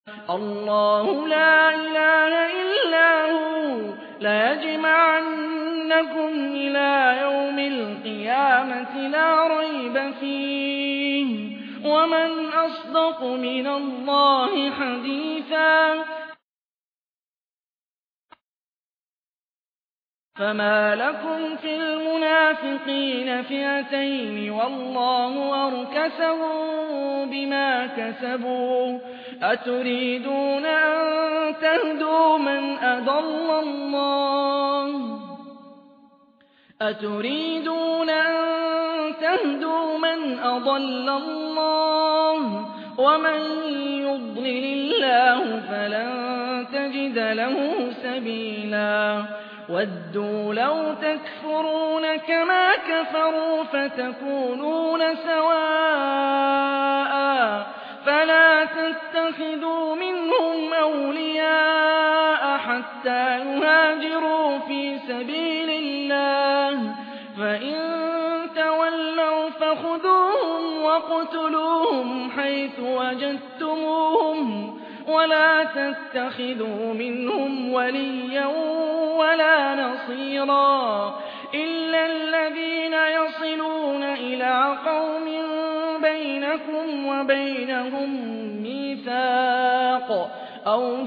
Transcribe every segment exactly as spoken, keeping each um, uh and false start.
الله لا إله إلا هو ليجمعنكم إلى يوم القيامة لا ريب فيه ومن أصدق من الله حديثا فما لكم في المنافقين فئتين والله أركسهم بما كسبوا أتريدون أن تهدوا من أضل الله أتريدون أن تهدوا من أضل الله ومن يضلل الله فلن تجد له سبيلا وَدُّوا لَوْ تَكْفُرُونَ كَمَا كَفَرُوا فَتَكُونُونَ سَوَاءً فَلَا تَتَّخِذُوا مِنْهُمْ أَوْلِيَاءَ حَتَّىٰ يُهَاجِرُوا فِي سَبِيلِ اللَّهِ فَإِن تَوَلَّوْا فَخُذُوهُمْ وَاقْتُلُوهُمْ حَيْثُ وَجَدتُّمُوهُمْ وَلَا تَتَّخِذُوا مِنْهُمْ وَلِيًّا وَلَا نَصِيرًا إِلَّا الَّذِينَ يَصِلُونَ إِلَىٰ قَوْمٍ بَيْنَكُمْ وَبَيْنَهُم مِّيثَاقٌ أَوْ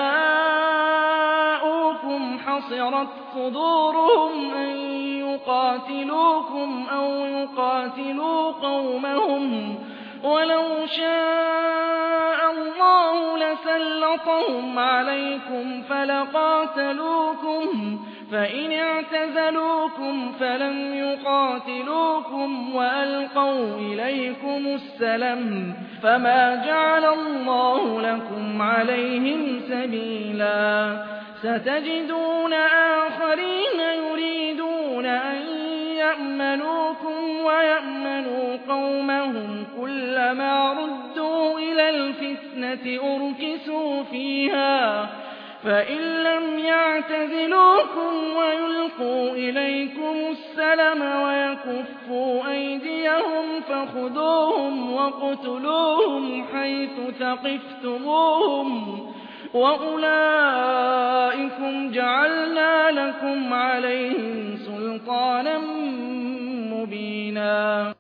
جَاءُوكُمْ حَصِرَتْ صُدُورُهُمْ أَن يُقَاتِلُوكُمْ أَوْ يُقَاتِلُوا قَوْمَهُمْ وَلَوْ شَاءَ اللَّهُ لَسَلَّطَهُمْ عَلَيْكُمْ فَلَقَاتَلُوكُمْ فَإِنِ اعْتَزَلُوكُمْ فَلَمْ يُقَاتِلُوكُمْ وَأَلْقَوْا إِلَيْكُمُ السَّلَمَ فَمَا جَعَلَ اللَّهُ لَكُمْ عَلَيْهِمْ سَبِيلًا سَتَجِدُونَ آخَرِينَ يُرِيدُونَ أَن يَأْمَنُوكُمْ وَيَأْمَنُوا قَوْمَهُمْ كُلَّمَا رُدُّوا إِلَى الْفِتْنَةِ أُرْكِسُوا فِيهَا فَإِن لَّمْ يَعْتَزِلُوكُمْ وَيُلْقُوا إِلَيْكُمُ السَّلَمَ وَيَكُفُّوا أَيْدِيَهُمْ فَخُذُوهُمْ وَاقْتُلُوهُمْ حَيْثُ ثَقِفْتُمُوهُمْ وَأُولَٰئِكُمْ جَعَلْنَا لَكُمْ عَلَيْهِمْ سُلْطَانًا مُّبِينًا